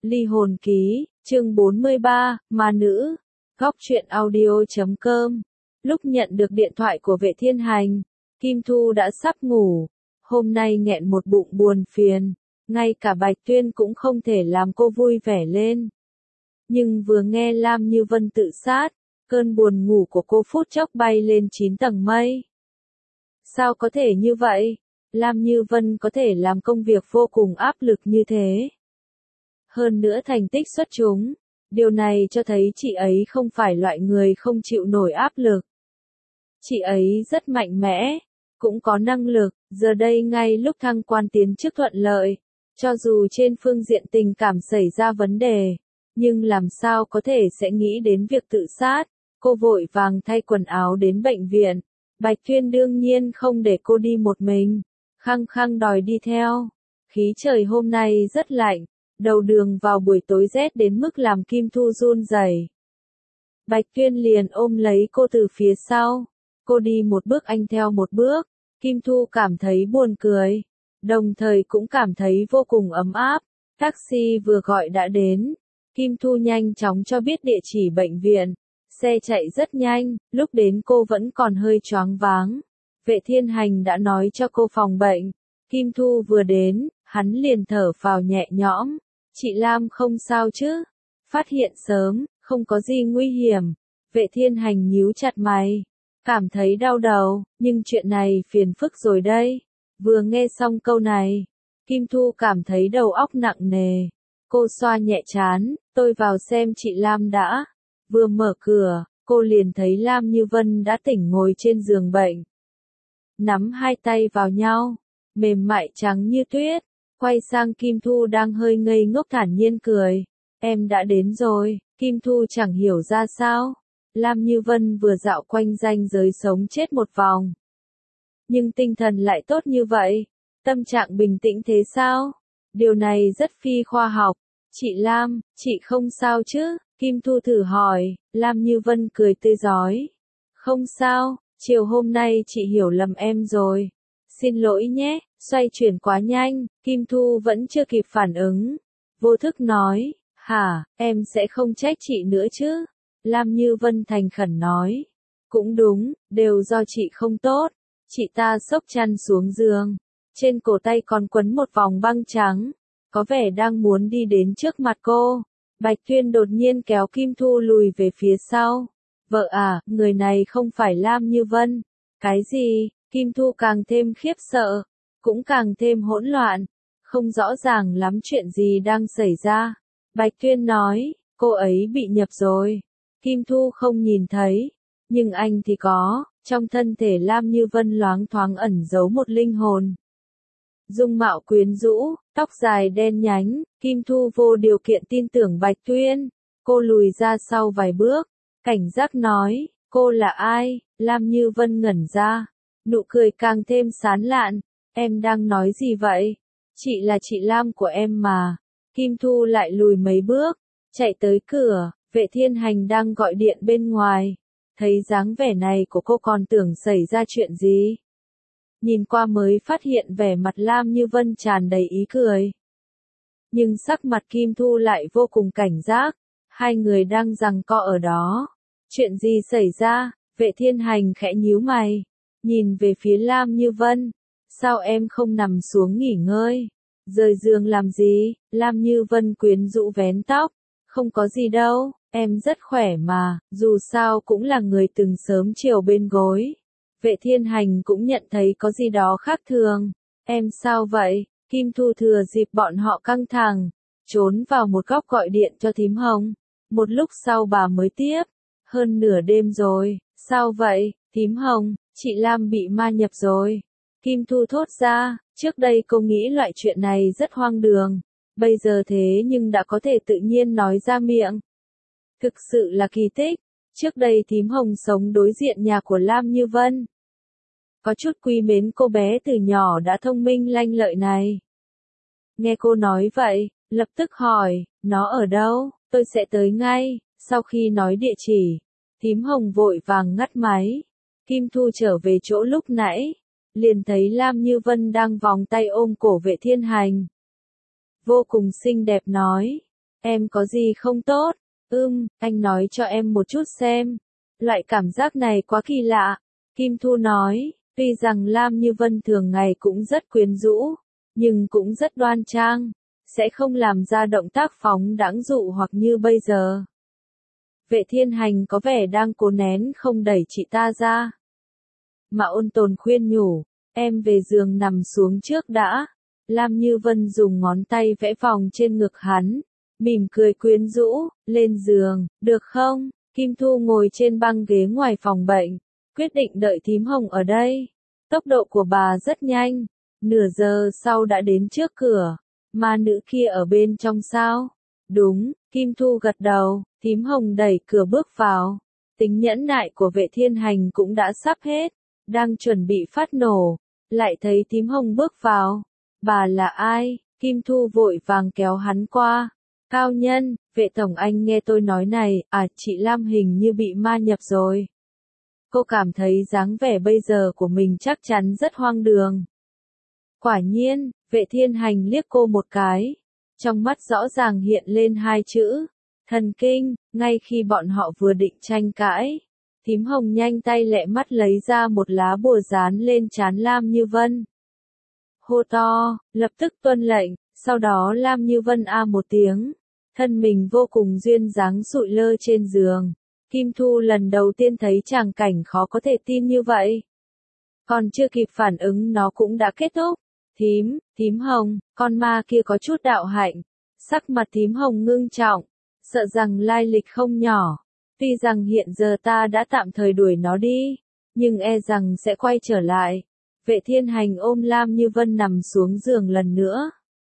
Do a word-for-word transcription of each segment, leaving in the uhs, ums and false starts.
Ly hồn ký, chương bốn mươi ba, ma nữ. Góc truyện audio chấm com. Lúc nhận được điện thoại của Vệ Thiên Hành, Kim Thu đã sắp ngủ. Hôm nay nghẹn một bụng buồn phiền, ngay cả Bạch Tuyên cũng không thể làm cô vui vẻ lên. Nhưng vừa nghe Lam Như Vân tự sát, cơn buồn ngủ của cô phút chốc bay lên chín tầng mây. Sao có thể như vậy? Lam Như Vân có thể làm công việc vô cùng áp lực như thế. Hơn nữa thành tích xuất chúng, điều này cho thấy chị ấy không phải loại người không chịu nổi áp lực. Chị ấy rất mạnh mẽ, cũng có năng lực, giờ đây ngay lúc thăng quan tiến chức thuận lợi, cho dù trên phương diện tình cảm xảy ra vấn đề, nhưng làm sao có thể sẽ nghĩ đến việc tự sát. Cô vội vàng thay quần áo đến bệnh viện. Bạch Tuyên đương nhiên không để cô đi một mình, khăng khăng đòi đi theo. Khí trời hôm nay rất lạnh, đầu đường vào buổi tối rét đến mức làm Kim Thu run rẩy. Bạch Tuyên liền ôm lấy cô từ phía sau. Cô đi một bước anh theo một bước. Kim Thu cảm thấy buồn cười, đồng thời cũng cảm thấy vô cùng ấm áp. Taxi vừa gọi đã đến. Kim Thu nhanh chóng cho biết địa chỉ bệnh viện. Xe chạy rất nhanh, lúc đến cô vẫn còn hơi choáng váng. Vệ Thiên Hành đã nói cho cô phòng bệnh. Kim Thu vừa đến, hắn liền thở phào nhẹ nhõm. Chị Lam không sao chứ? Phát hiện sớm, không có gì nguy hiểm. Vệ Thiên Hành nhíu chặt mày, cảm thấy đau đầu, nhưng chuyện này phiền phức rồi đây. Vừa nghe xong câu này, Kim Thu cảm thấy đầu óc nặng nề. Cô xoa nhẹ trán, tôi vào xem chị Lam đã. Vừa mở cửa, cô liền thấy Lam Như Vân đã tỉnh ngồi trên giường bệnh. Nắm hai tay vào nhau, mềm mại trắng như tuyết, quay sang Kim Thu đang hơi ngây ngốc thản nhiên cười. Em đã đến rồi. Kim Thu chẳng hiểu ra sao. Lam Như Vân vừa dạo quanh ranh giới sống chết một vòng. Nhưng tinh thần lại tốt như vậy, tâm trạng bình tĩnh thế sao? Điều này rất phi khoa học. Chị Lam, chị không sao chứ? Kim Thu thử hỏi. Lam Như Vân cười tươi rói. Không sao, chiều hôm nay chị hiểu lầm em rồi. Xin lỗi nhé, xoay chuyển quá nhanh. Kim Thu vẫn chưa kịp phản ứng. Vô thức nói, hả, em sẽ không trách chị nữa chứ? Lam Như Vân thành khẩn nói. Cũng đúng, đều do chị không tốt. Chị ta xốc chăn xuống giường. Trên cổ tay còn quấn một vòng băng trắng. Có vẻ đang muốn đi đến trước mặt cô. Bạch Tuyên đột nhiên kéo Kim Thu lùi về phía sau. Vợ à, người này không phải Lam Như Vân. Cái gì? Kim Thu càng thêm khiếp sợ, cũng càng thêm hỗn loạn. Không rõ ràng lắm chuyện gì đang xảy ra. Bạch Tuyên nói, cô ấy bị nhập rồi. Kim Thu không nhìn thấy, nhưng anh thì có. Trong thân thể Lam Như Vân loáng thoáng ẩn giấu một linh hồn. Dung mạo quyến rũ, tóc dài đen nhánh, Kim Thu vô điều kiện tin tưởng Bạch Tuyên. Cô lùi ra sau vài bước, cảnh giác nói, cô là ai? Lam Như Vân ngẩn ra, nụ cười càng thêm sán lạn. Em đang nói gì vậy? Chị là chị Lam của em mà. Kim Thu lại lùi mấy bước, chạy tới cửa. Vệ Thiên Hành đang gọi điện bên ngoài. Thấy dáng vẻ này của cô còn tưởng xảy ra chuyện gì. Nhìn qua mới phát hiện vẻ mặt Lam Như Vân tràn đầy ý cười. Nhưng sắc mặt Kim Thu lại vô cùng cảnh giác. Hai người đang giằng co ở đó. Chuyện gì xảy ra? Vệ Thiên Hành khẽ nhíu mày. Nhìn về phía Lam Như Vân. Sao em không nằm xuống nghỉ ngơi? Rời giường làm gì? Lam Như Vân quyến rũ vén tóc. Không có gì đâu, em rất khỏe mà, dù sao cũng là người từng sớm chiều bên gối. Vệ Thiên Hành cũng nhận thấy có gì đó khác thường. Em sao vậy? Kim Thu thừa dịp bọn họ căng thẳng, trốn vào một góc gọi điện cho thím Hồng. Một lúc sau bà mới tiếp. Hơn nửa đêm rồi, sao vậy, thím Hồng? Chị Lam bị ma nhập rồi. Kim Thu thốt ra, trước đây cô nghĩ loại chuyện này rất hoang đường. Bây giờ thế nhưng đã có thể tự nhiên nói ra miệng. Thực sự là kỳ tích. Trước đây thím Hồng sống đối diện nhà của Lam Như Vân. Có chút quý mến cô bé từ nhỏ đã thông minh lanh lợi này. Nghe cô nói vậy, lập tức hỏi, nó ở đâu? Tôi sẽ tới ngay. Sau khi nói địa chỉ, thím Hồng vội vàng ngắt máy. Kim Thu trở về chỗ lúc nãy, liền thấy Lam Như Vân đang vòng tay ôm cổ Vệ Thiên Hành. Vô cùng xinh đẹp nói, Em có gì không tốt? Ừm, anh nói cho em một chút xem. Loại cảm giác này quá kỳ lạ. Kim Thu nói, tuy rằng Lam Như Vân thường ngày cũng rất quyến rũ, nhưng cũng rất đoan trang, sẽ không làm ra động tác phóng đãng dụ hoặc như bây giờ. Vệ Thiên Hành có vẻ đang cố nén không đẩy chị ta ra. Mà Ôn Tồn khuyên nhủ, em về giường nằm xuống trước đã. Lam Như Vân dùng ngón tay vẽ vòng trên ngực hắn, mỉm cười quyến rũ, lên giường, được không? Kim Thu ngồi trên băng ghế ngoài phòng bệnh, quyết định đợi thím Hồng ở đây. Tốc độ của bà rất nhanh, nửa giờ sau đã đến trước cửa. Ma nữ kia ở bên trong sao? Đúng, Kim Thu gật đầu, thím Hồng đẩy cửa bước vào. Tính nhẫn nại của Vệ Thiên Hành cũng đã sắp hết, đang chuẩn bị phát nổ, lại thấy thím Hồng bước vào. Bà là ai? Kim Thu vội vàng kéo hắn qua. Cao nhân, Vệ tổng anh nghe tôi nói này, à chị Lam hình như bị ma nhập rồi. Cô cảm thấy dáng vẻ bây giờ của mình chắc chắn rất hoang đường. Quả nhiên, Vệ Thiên Hành liếc cô một cái. Trong mắt rõ ràng hiện lên hai chữ. Thần kinh, ngay khi bọn họ vừa định tranh cãi. Thím Hồng nhanh tay lẹ mắt lấy ra một lá bùa dán lên trán Lam Như Vân. Hô to, lập tức tuân lệnh, sau đó Lam Như Vân a một tiếng. Thân mình vô cùng duyên dáng sụi lơ trên giường. Kim Thu lần đầu tiên thấy tràng cảnh khó có thể tin như vậy. Còn chưa kịp phản ứng nó cũng đã kết thúc. Thím, thím Hồng, con ma kia có chút đạo hạnh. Sắc mặt thím Hồng ngưng trọng, sợ rằng lai lịch không nhỏ. Tuy rằng hiện giờ ta đã tạm thời đuổi nó đi, nhưng e rằng sẽ quay trở lại. Vệ Thiên Hành ôm Lam Như Vân nằm xuống giường lần nữa.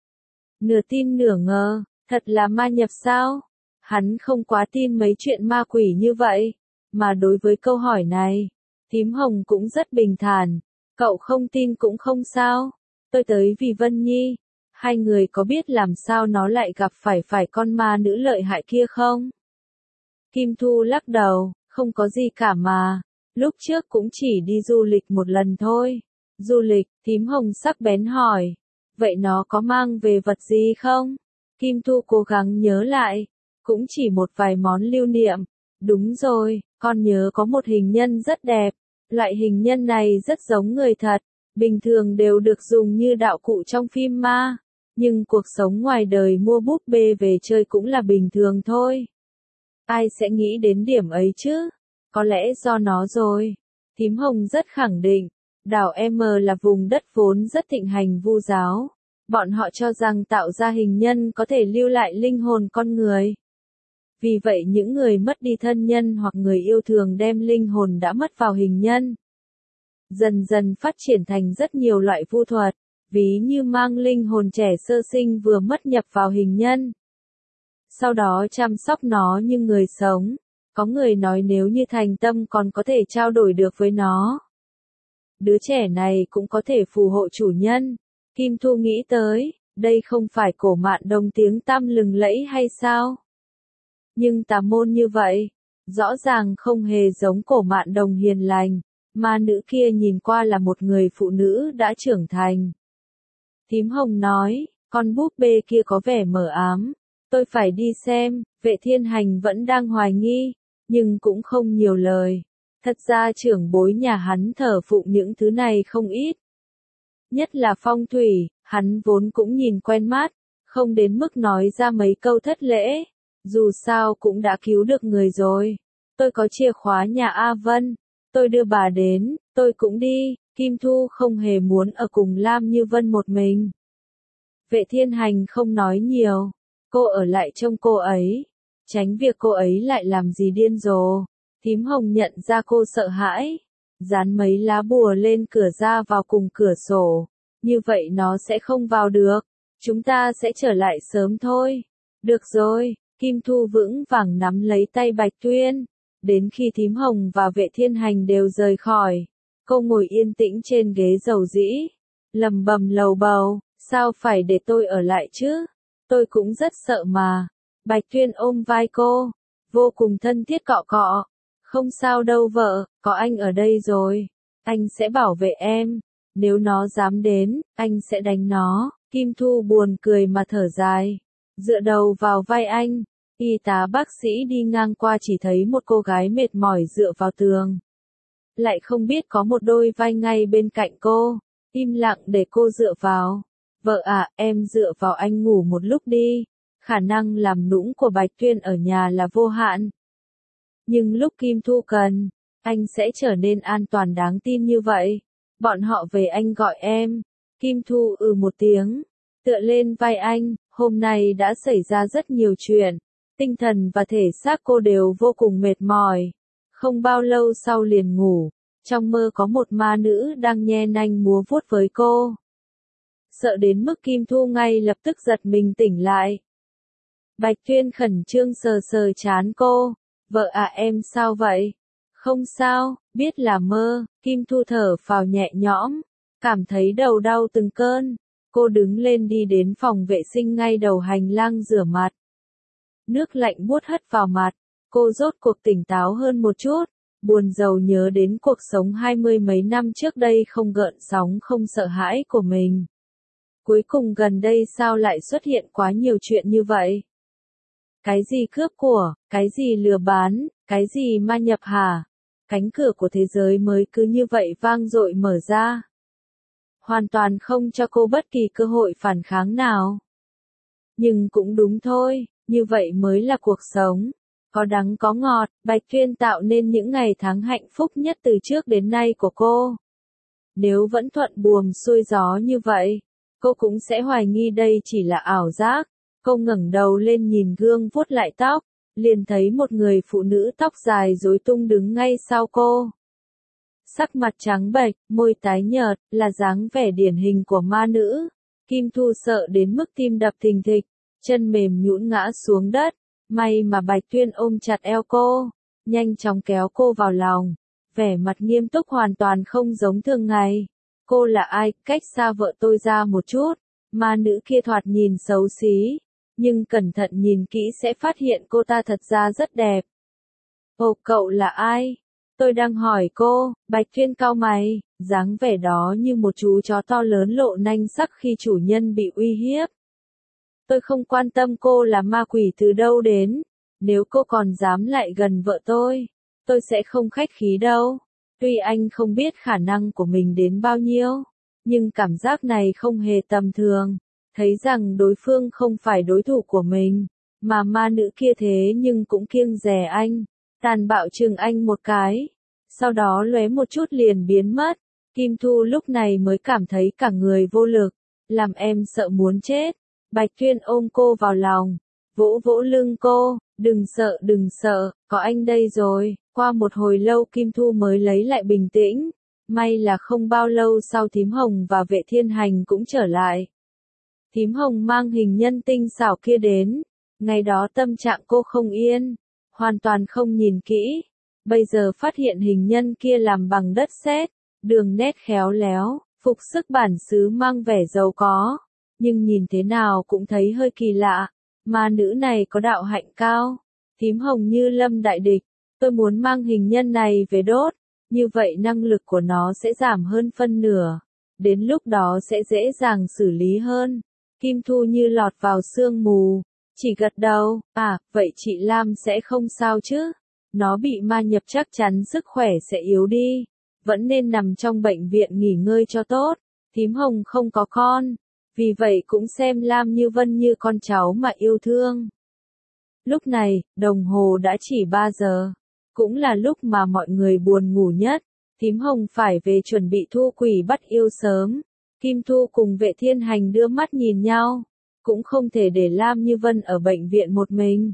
Nửa tin nửa ngờ, thật là ma nhập sao? Hắn không quá tin mấy chuyện ma quỷ như vậy, mà đối với câu hỏi này, thím Hồng cũng rất bình thản. Cậu không tin cũng không sao, tôi tới vì Vân Nhi. Hai người có biết làm sao nó lại gặp phải phải con ma nữ lợi hại kia không? Kim Thu lắc đầu, không có gì cả mà, lúc trước cũng chỉ đi du lịch một lần thôi. Du lịch, thím Hồng sắc bén hỏi, vậy nó có mang về vật gì không? Kim Thu cố gắng nhớ lại, cũng chỉ một vài món lưu niệm. Đúng rồi, con nhớ có một hình nhân rất đẹp, loại hình nhân này rất giống người thật, bình thường đều được dùng như đạo cụ trong phim ma, nhưng cuộc sống ngoài đời mua búp bê về chơi cũng là bình thường thôi. Ai sẽ nghĩ đến điểm ấy chứ? Có lẽ do nó rồi. Thím Hồng rất khẳng định, đảo M là vùng đất vốn rất thịnh hành Vu giáo. Bọn họ cho rằng tạo ra hình nhân có thể lưu lại linh hồn con người. Vì vậy những người mất đi thân nhân hoặc người yêu thường đem linh hồn đã mất vào hình nhân. Dần dần phát triển thành rất nhiều loại vu thuật, ví như mang linh hồn trẻ sơ sinh vừa mất nhập vào hình nhân. Sau đó chăm sóc nó như người sống. Có người nói nếu như thành tâm còn có thể trao đổi được với nó. Đứa trẻ này cũng có thể phù hộ chủ nhân. Kim Thu nghĩ tới, đây không phải cổ mạn đồng tiếng tăm lừng lẫy hay sao? Nhưng tà môn như vậy, rõ ràng không hề giống cổ mạn đồng hiền lành, mà nữ kia nhìn qua là một người phụ nữ đã trưởng thành. Thím Hồng nói, con búp bê kia có vẻ mờ ám, tôi phải đi xem. Vệ Thiên Hành vẫn đang hoài nghi, nhưng cũng không nhiều lời. Thật ra trưởng bối nhà hắn thờ phụng những thứ này không ít. Nhất là phong thủy, hắn vốn cũng nhìn quen mắt, không đến mức nói ra mấy câu thất lễ. Dù sao cũng đã cứu được người rồi. Tôi có chìa khóa nhà A Vân, tôi đưa bà đến, tôi cũng đi. Kim Thu không hề muốn ở cùng Lam Như Vân một mình. Vệ Thiên Hành không nói nhiều, cô ở lại trông cô ấy, tránh việc cô ấy lại làm gì điên rồ. Thím Hồng nhận ra cô sợ hãi, dán mấy lá bùa lên cửa ra vào cùng cửa sổ, như vậy nó sẽ không vào được, chúng ta sẽ trở lại sớm thôi. Được rồi, Kim Thu vững vàng nắm lấy tay Bạch Tuyên, đến khi thím Hồng và Vệ Thiên Hành đều rời khỏi, cô ngồi yên tĩnh trên ghế dầu dĩ, lầm bầm lầu bầu, sao phải để tôi ở lại chứ, tôi cũng rất sợ mà. Bạch Tuyên ôm vai cô, vô cùng thân thiết cọ cọ, không sao đâu vợ, có anh ở đây rồi, anh sẽ bảo vệ em, nếu nó dám đến, anh sẽ đánh nó. Kim Thu buồn cười mà thở dài, dựa đầu vào vai anh. Y tá bác sĩ đi ngang qua chỉ thấy một cô gái mệt mỏi dựa vào tường. Lại không biết có một đôi vai ngay bên cạnh cô, im lặng để cô dựa vào. Vợ à, em dựa vào anh ngủ một lúc đi. Khả năng làm nũng của Bạch Tuyên ở nhà là vô hạn. Nhưng lúc Kim Thu cần, anh sẽ trở nên an toàn đáng tin như vậy. Bọn họ về anh gọi em. Kim Thu ừ một tiếng, tựa lên vai anh. Hôm nay đã xảy ra rất nhiều chuyện. Tinh thần và thể xác cô đều vô cùng mệt mỏi. Không bao lâu sau liền ngủ. Trong mơ có một ma nữ đang nhe nanh múa vuốt với cô. Sợ đến mức Kim Thu ngay lập tức giật mình tỉnh lại. Bạch Tuyên khẩn trương sờ sờ trán cô. Vợ à, em sao vậy? Không sao, biết là mơ. Kim Thu thở phào nhẹ nhõm, cảm thấy đầu đau từng cơn. Cô đứng lên đi đến phòng vệ sinh ngay đầu hành lang rửa mặt. Nước lạnh buốt hất vào mặt, cô rốt cuộc tỉnh táo hơn một chút. Buồn rầu nhớ đến cuộc sống hai mươi mấy năm trước đây không gợn sóng không sợ hãi của mình. Cuối cùng gần đây sao lại xuất hiện quá nhiều chuyện như vậy? Cái gì cướp của, cái gì lừa bán, cái gì ma nhập hả? Cánh cửa của thế giới mới cứ như vậy vang dội mở ra. Hoàn toàn không cho cô bất kỳ cơ hội phản kháng nào. Nhưng cũng đúng thôi, như vậy mới là cuộc sống. Có đắng có ngọt, Bạch Tuyên tạo nên những ngày tháng hạnh phúc nhất từ trước đến nay của cô. Nếu vẫn thuận buồm xuôi gió như vậy, cô cũng sẽ hoài nghi đây chỉ là ảo giác. Cô ngẩng đầu lên nhìn gương vuốt lại tóc, liền thấy một người phụ nữ tóc dài rối tung đứng ngay sau cô. Sắc mặt trắng bệch, môi tái nhợt, là dáng vẻ điển hình của ma nữ. Kim Thu sợ đến mức tim đập thình thịch, chân mềm nhũn ngã xuống đất. May mà Bạch Tuyên ôm chặt eo cô, nhanh chóng kéo cô vào lòng. Vẻ mặt nghiêm túc hoàn toàn không giống thường ngày. Cô là ai, cách xa vợ tôi ra một chút. Ma nữ kia thoạt nhìn xấu xí, nhưng cẩn thận nhìn kỹ sẽ phát hiện cô ta thật ra rất đẹp. Ồ, cậu là ai? Tôi đang hỏi cô. Bạch Tuyên cau mày, dáng vẻ đó như một chú chó to lớn lộ nanh sắc khi chủ nhân bị uy hiếp. Tôi không quan tâm cô là ma quỷ từ đâu đến. Nếu cô còn dám lại gần vợ tôi, tôi sẽ không khách khí đâu. Tuy anh không biết khả năng của mình đến bao nhiêu, nhưng cảm giác này không hề tầm thường. Thấy rằng đối phương không phải đối thủ của mình, mà ma nữ kia thế nhưng cũng kiêng dè anh. Tàn bạo chừng anh một cái, sau đó lóe một chút liền biến mất. Kim Thu lúc này mới cảm thấy cả người vô lực, làm em sợ muốn chết. Bạch Tuyên ôm cô vào lòng, vỗ vỗ lưng cô, đừng sợ đừng sợ, có anh đây rồi. Qua một hồi lâu Kim Thu mới lấy lại bình tĩnh, may là không bao lâu sau Thím Hồng và Vệ Thiên Hành cũng trở lại. Thím Hồng mang hình nhân tinh xảo kia đến, ngày đó tâm trạng cô không yên, hoàn toàn không nhìn kỹ, bây giờ phát hiện hình nhân kia làm bằng đất sét, đường nét khéo léo, phục sức bản xứ mang vẻ giàu có. Nhưng nhìn thế nào cũng thấy hơi kỳ lạ, ma nữ này có đạo hạnh cao. Thím Hồng như lâm đại địch, tôi muốn mang hình nhân này về đốt, như vậy năng lực của nó sẽ giảm hơn phân nửa, đến lúc đó sẽ dễ dàng xử lý hơn. Kim Thu như lọt vào sương mù, chỉ gật đầu. À, vậy chị Lam sẽ không sao chứ? Nó bị ma nhập chắc chắn sức khỏe sẽ yếu đi, vẫn nên nằm trong bệnh viện nghỉ ngơi cho tốt. Thím Hồng không có con, vì vậy cũng xem Lam Như Vân như con cháu mà yêu thương. Lúc này, đồng hồ đã chỉ ba giờ, cũng là lúc mà mọi người buồn ngủ nhất. Thím Hồng phải về chuẩn bị thu quỷ bắt yêu sớm. Kim Thu cùng Vệ Thiên Hành đưa mắt nhìn nhau, cũng không thể để Lam Như Vân ở bệnh viện một mình.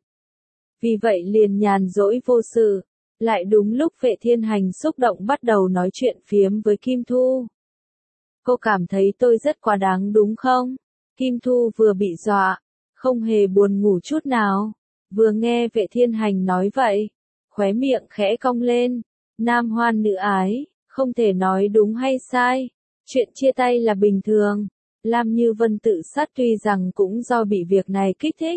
Vì vậy liền nhàn rỗi vô sự, lại đúng lúc Vệ Thiên Hành xúc động bắt đầu nói chuyện phiếm với Kim Thu. Cô cảm thấy tôi rất quá đáng đúng không? Kim Thu vừa bị dọa, không hề buồn ngủ chút nào, vừa nghe Vệ Thiên Hành nói vậy, khóe miệng khẽ cong lên. Nam hoan nữ ái, không thể nói đúng hay sai, chuyện chia tay là bình thường. Lam Như Vân tự sát tuy rằng cũng do bị việc này kích thích,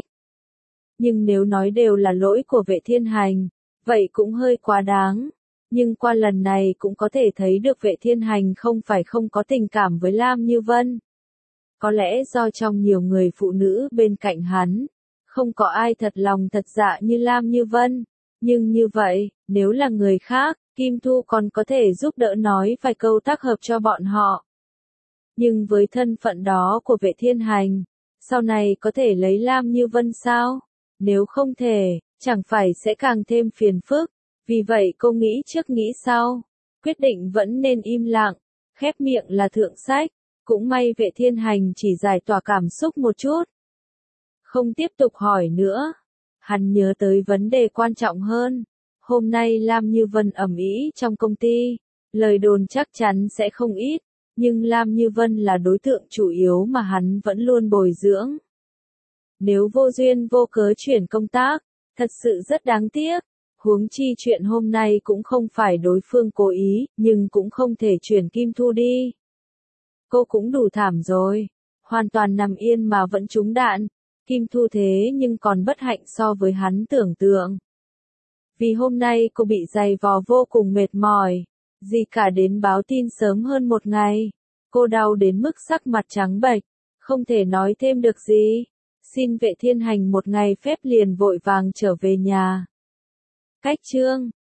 nhưng nếu nói đều là lỗi của Vệ Thiên Hành, vậy cũng hơi quá đáng. Nhưng qua lần này cũng có thể thấy được Vệ Thiên Hành không phải không có tình cảm với Lam Như Vân. Có lẽ do trong nhiều người phụ nữ bên cạnh hắn, Không có ai thật lòng thật dạ như Lam Như Vân. Nhưng như vậy, nếu là người khác, Kim Thu còn có thể giúp đỡ nói vài câu tác hợp cho bọn họ. Nhưng với thân phận đó của Vệ Thiên Hành, sau này có thể lấy Lam Như Vân sao? Nếu không thể, chẳng phải sẽ càng thêm phiền phức. Vì vậy cô nghĩ trước nghĩ sau, quyết định vẫn nên im lặng, khép miệng là thượng sách. Cũng may Vệ Thiên Hành chỉ giải tỏa cảm xúc một chút. Không tiếp tục hỏi nữa. Hắn nhớ tới vấn đề quan trọng hơn. Hôm nay Lam Như Vân ầm ĩ trong công ty. Lời đồn chắc chắn sẽ không ít. Nhưng Lam Như Vân là đối tượng chủ yếu mà hắn vẫn luôn bồi dưỡng. Nếu vô duyên vô cớ chuyển công tác, thật sự rất đáng tiếc. Huống chi chuyện hôm nay cũng không phải đối phương cố ý, nhưng cũng không thể chuyển Kim Thu đi. Cô cũng đủ thảm rồi. Hoàn toàn nằm yên mà vẫn trúng đạn. Kim Thu thế nhưng còn bất hạnh so với hắn tưởng tượng. Vì hôm nay cô bị giày vò vô cùng mệt mỏi. Gì cả đến báo tin sớm hơn một ngày. Cô đau đến mức sắc mặt trắng bệch. Không thể nói thêm được gì. Xin Vệ Thiên Hành một ngày phép liền vội vàng trở về nhà. Cách chương